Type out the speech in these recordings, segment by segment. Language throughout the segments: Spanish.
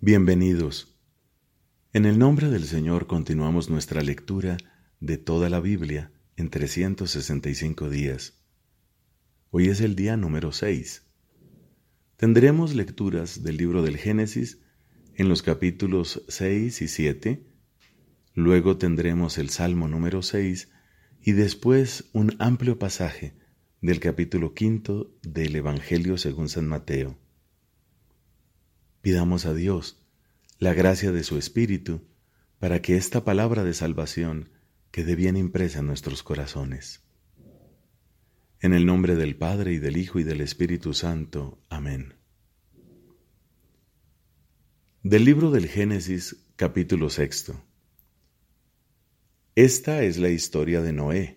Bienvenidos. En el nombre del Señor continuamos nuestra lectura de toda la Biblia en 365 días. Hoy es el día número 6. Tendremos lecturas del libro del Génesis en los capítulos 6 y 7, luego tendremos el Salmo número 6 y después un amplio pasaje del capítulo 5 del Evangelio según San Mateo. Pidamos a Dios la gracia de su Espíritu para que esta palabra de salvación quede bien impresa en nuestros corazones. En el nombre del Padre, y del Hijo, y del Espíritu Santo. Amén. Del libro del Génesis, capítulo 6. Esta es la historia de Noé.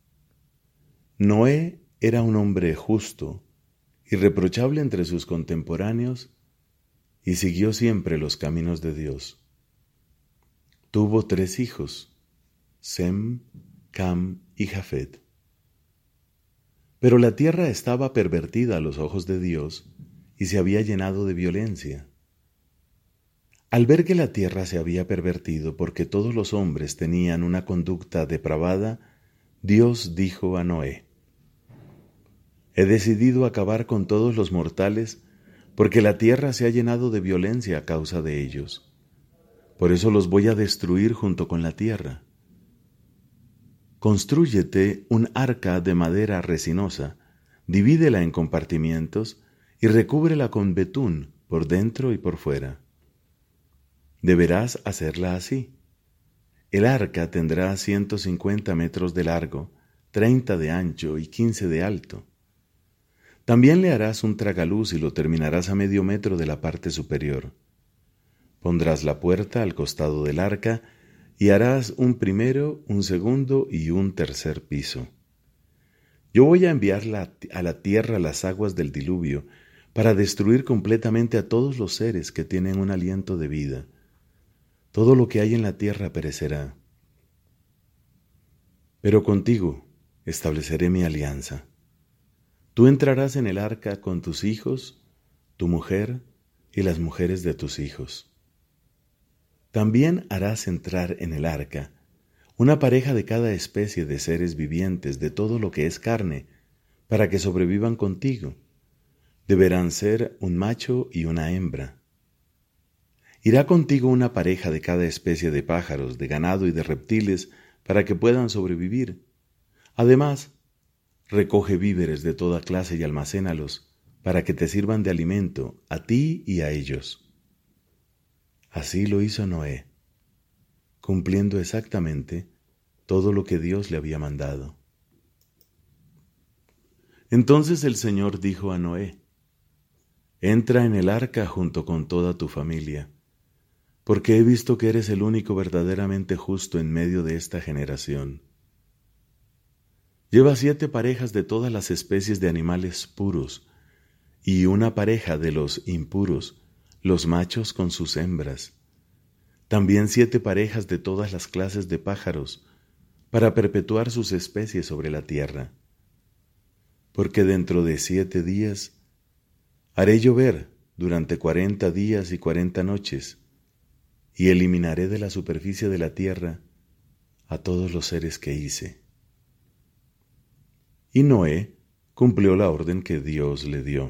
Noé era un hombre justo, irreprochable entre sus contemporáneos, y siguió siempre los caminos de Dios. Tuvo 3 hijos, Sem, Cam y Jafet. Pero la tierra estaba pervertida a los ojos de Dios y se había llenado de violencia. Al ver que la tierra se había pervertido porque todos los hombres tenían una conducta depravada, Dios dijo a Noé: He decidido acabar con todos los mortales porque la tierra se ha llenado de violencia a causa de ellos. Por eso los voy a destruir junto con la tierra. Constrúyete un arca de madera resinosa, divídela en compartimientos y recúbrela con betún por dentro y por fuera. Deberás hacerla así. El arca tendrá 150 metros de largo, 30 de ancho y 15 de alto. También le harás un tragaluz y lo terminarás a medio metro de la parte superior. Pondrás la puerta al costado del arca y harás un primero, un segundo y un tercer piso. Yo voy a enviar a la tierra las aguas del diluvio para destruir completamente a todos los seres que tienen un aliento de vida. Todo lo que hay en la tierra perecerá. Pero contigo estableceré mi alianza. Tú entrarás en el arca con tus hijos, tu mujer y las mujeres de tus hijos. También harás entrar en el arca una pareja de cada especie de seres vivientes de todo lo que es carne, para que sobrevivan contigo. Deberán ser un macho y una hembra. Irá contigo una pareja de cada especie de pájaros, de ganado y de reptiles, para que puedan sobrevivir. Además, recoge víveres de toda clase y almacénalos, para que te sirvan de alimento a ti y a ellos. Así lo hizo Noé, cumpliendo exactamente todo lo que Dios le había mandado. Entonces el Señor dijo a Noé: Entra en el arca junto con toda tu familia, porque he visto que eres el único verdaderamente justo en medio de esta generación. Lleva 7 parejas de todas las especies de animales puros, y una pareja de los impuros, los machos con sus hembras. También 7 parejas de todas las clases de pájaros, para perpetuar sus especies sobre la tierra. Porque dentro de 7 días haré llover durante 40 días y 40 noches, y eliminaré de la superficie de la tierra a todos los seres que hice. Y Noé cumplió la orden que Dios le dio.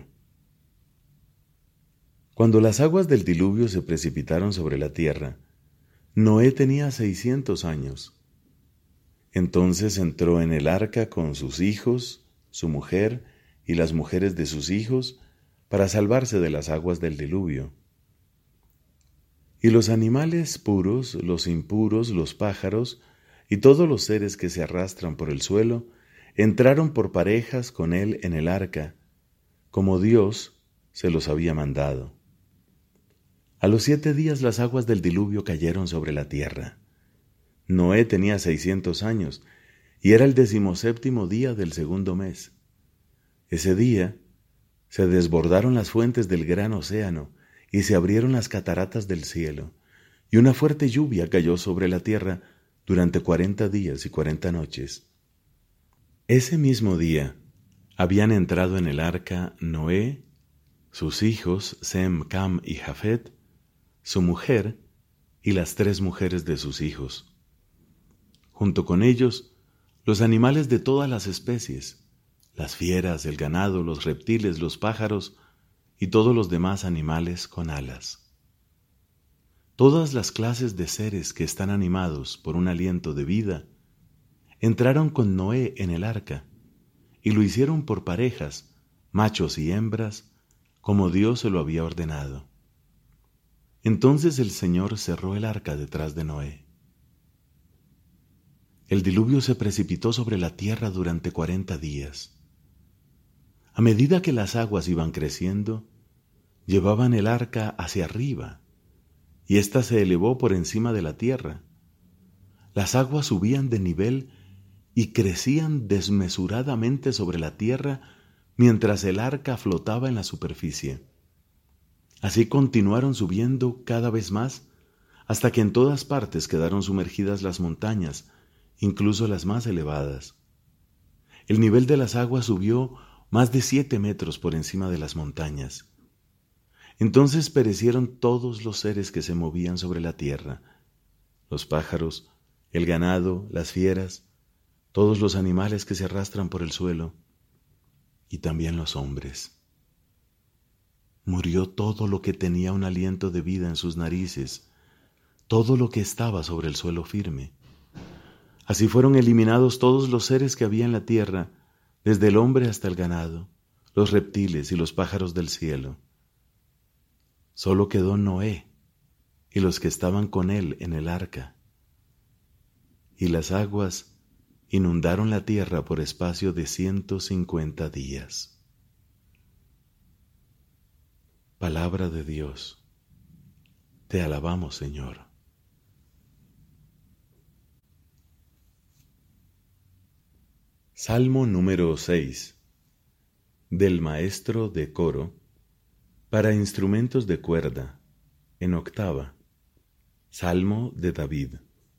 Cuando las aguas del diluvio se precipitaron sobre la tierra, Noé tenía 600 años. Entonces entró en el arca con sus hijos, su mujer y las mujeres de sus hijos, para salvarse de las aguas del diluvio. Y los animales puros, los impuros, los pájaros y todos los seres que se arrastran por el suelo, entraron por parejas con él en el arca, como Dios se los había mandado. A los 7 días las aguas del diluvio cayeron sobre la tierra. Noé tenía 600 años, y era el 17º día del 2º mes. Ese día se desbordaron las fuentes del gran océano, y se abrieron las cataratas del cielo, y una fuerte lluvia cayó sobre la tierra durante 40 días y 40 noches. Ese mismo día habían entrado en el arca Noé, sus hijos Sem, Cam y Jafet, su mujer y las 3 mujeres de sus hijos. Junto con ellos, los animales de todas las especies, las fieras, el ganado, los reptiles, los pájaros y todos los demás animales con alas. Todas las clases de seres que están animados por un aliento de vida entraron con Noé en el arca y lo hicieron por parejas, machos y hembras, como Dios se lo había ordenado. Entonces el Señor cerró el arca detrás de Noé. El diluvio se precipitó sobre la tierra durante 40 días. A medida que las aguas iban creciendo, llevaban el arca hacia arriba, y ésta se elevó por encima de la tierra. Las aguas subían de nivel y crecían desmesuradamente sobre la tierra mientras el arca flotaba en la superficie. Así continuaron subiendo cada vez más, hasta que en todas partes quedaron sumergidas las montañas, incluso las más elevadas. El nivel de las aguas subió más de 7 metros por encima de las montañas. Entonces perecieron todos los seres que se movían sobre la tierra, los pájaros, el ganado, las fieras, todos los animales que se arrastran por el suelo, y también los hombres. Murió todo lo que tenía un aliento de vida en sus narices, todo lo que estaba sobre el suelo firme. Así fueron eliminados todos los seres que había en la tierra, desde el hombre hasta el ganado, los reptiles y los pájaros del cielo. Solo quedó Noé y los que estaban con él en el arca. Y las aguas inundaron la tierra por espacio de 150 días. Palabra de Dios. Te alabamos, Señor. Salmo número 6. Del maestro de coro, para instrumentos de cuerda, en octava. Salmo de David.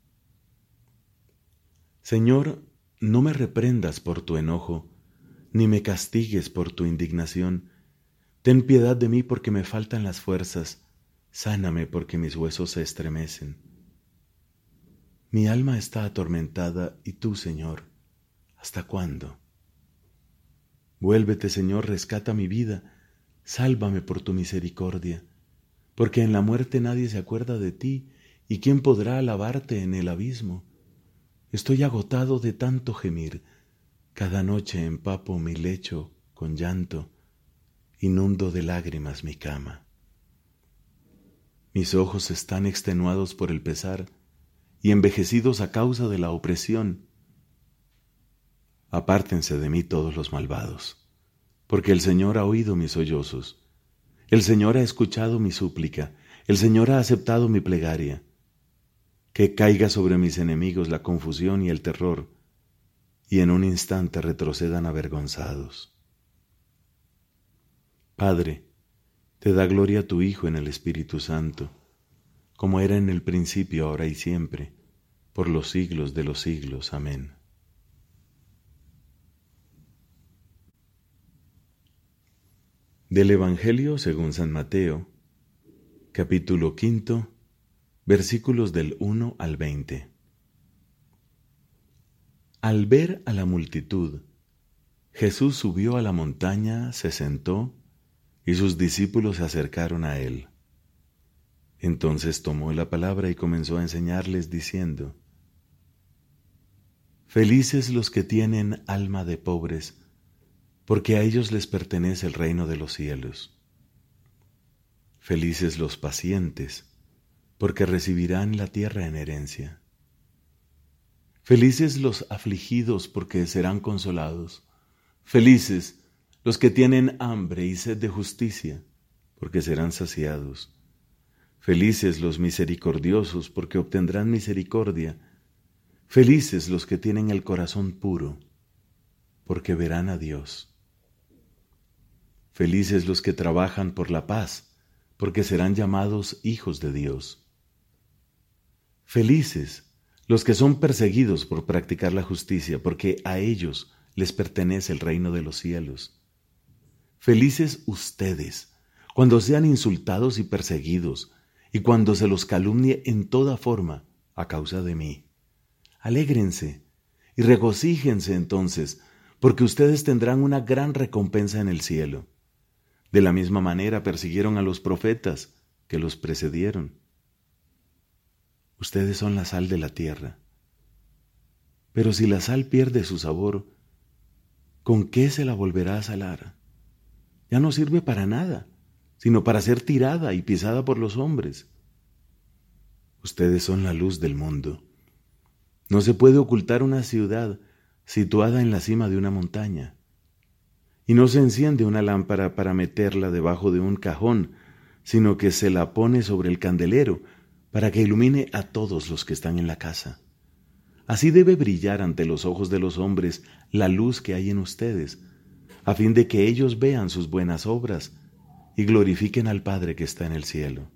Señor, no me reprendas por tu enojo, ni me castigues por tu indignación. Ten piedad de mí porque me faltan las fuerzas, sáname porque mis huesos se estremecen. Mi alma está atormentada, y tú, Señor, ¿hasta cuándo? Vuélvete, Señor, rescata mi vida, sálvame por tu misericordia, porque en la muerte nadie se acuerda de ti, y ¿quién podrá alabarte en el abismo? Estoy agotado de tanto gemir, cada noche empapo mi lecho con llanto, inundo de lágrimas mi cama. Mis ojos están extenuados por el pesar y envejecidos a causa de la opresión. Apártense de mí todos los malvados, porque el Señor ha oído mis sollozos. El Señor ha escuchado mi súplica, el Señor ha aceptado mi plegaria. Que caiga sobre mis enemigos la confusión y el terror, y en un instante retrocedan avergonzados. Padre, te da gloria tu Hijo en el Espíritu Santo, como era en el principio, ahora y siempre, por los siglos de los siglos. Amén. Del Evangelio según San Mateo, capítulo 5, versículos del 1 al 20. Al ver a la multitud, Jesús subió a la montaña, se sentó, y sus discípulos se acercaron a él. Entonces tomó la palabra y comenzó a enseñarles diciendo: Felices los que tienen alma de pobres, porque a ellos les pertenece el reino de los cielos. Felices los pacientes, porque recibirán la tierra en herencia. Felices los afligidos, porque serán consolados. Felices los que tienen hambre y sed de justicia, porque serán saciados. Felices los misericordiosos, porque obtendrán misericordia. Felices los que tienen el corazón puro, porque verán a Dios. Felices los que trabajan por la paz, porque serán llamados hijos de Dios. Felices los que son perseguidos por practicar la justicia, porque a ellos les pertenece el reino de los cielos. Felices ustedes cuando sean insultados y perseguidos, y cuando se los calumnie en toda forma a causa de mí. Alégrense y regocíjense entonces, porque ustedes tendrán una gran recompensa en el cielo. De la misma manera persiguieron a los profetas que los precedieron. Ustedes son la sal de la tierra. Pero si la sal pierde su sabor, ¿con qué se la volverá a salar? Ya no sirve para nada, sino para ser tirada y pisada por los hombres. Ustedes son la luz del mundo. No se puede ocultar una ciudad situada en la cima de una montaña. Y no se enciende una lámpara para meterla debajo de un cajón, sino que se la pone sobre el candelero para que ilumine a todos los que están en la casa. Así debe brillar ante los ojos de los hombres la luz que hay en ustedes, a fin de que ellos vean sus buenas obras y glorifiquen al Padre que está en el cielo.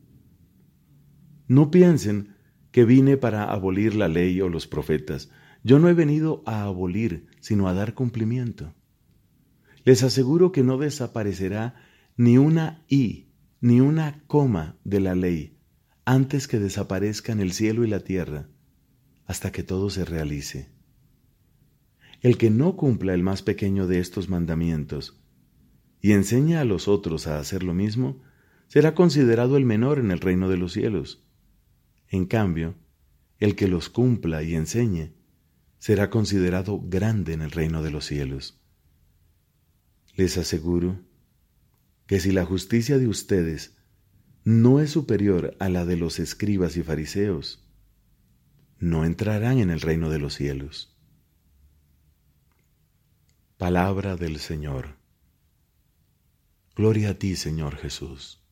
No piensen que vine para abolir la ley o los profetas. Yo no he venido a abolir, sino a dar cumplimiento. Les aseguro que no desaparecerá ni una i, ni una coma de la ley, antes que desaparezcan el cielo y la tierra, hasta que todo se realice. El que no cumpla el más pequeño de estos mandamientos y enseña a los otros a hacer lo mismo, será considerado el menor en el reino de los cielos. En cambio, el que los cumpla y enseñe será considerado grande en el reino de los cielos. Les aseguro que si la justicia de ustedes no es superior a la de los escribas y fariseos, no entrarán en el reino de los cielos. Palabra del Señor. Gloria a ti, Señor Jesús.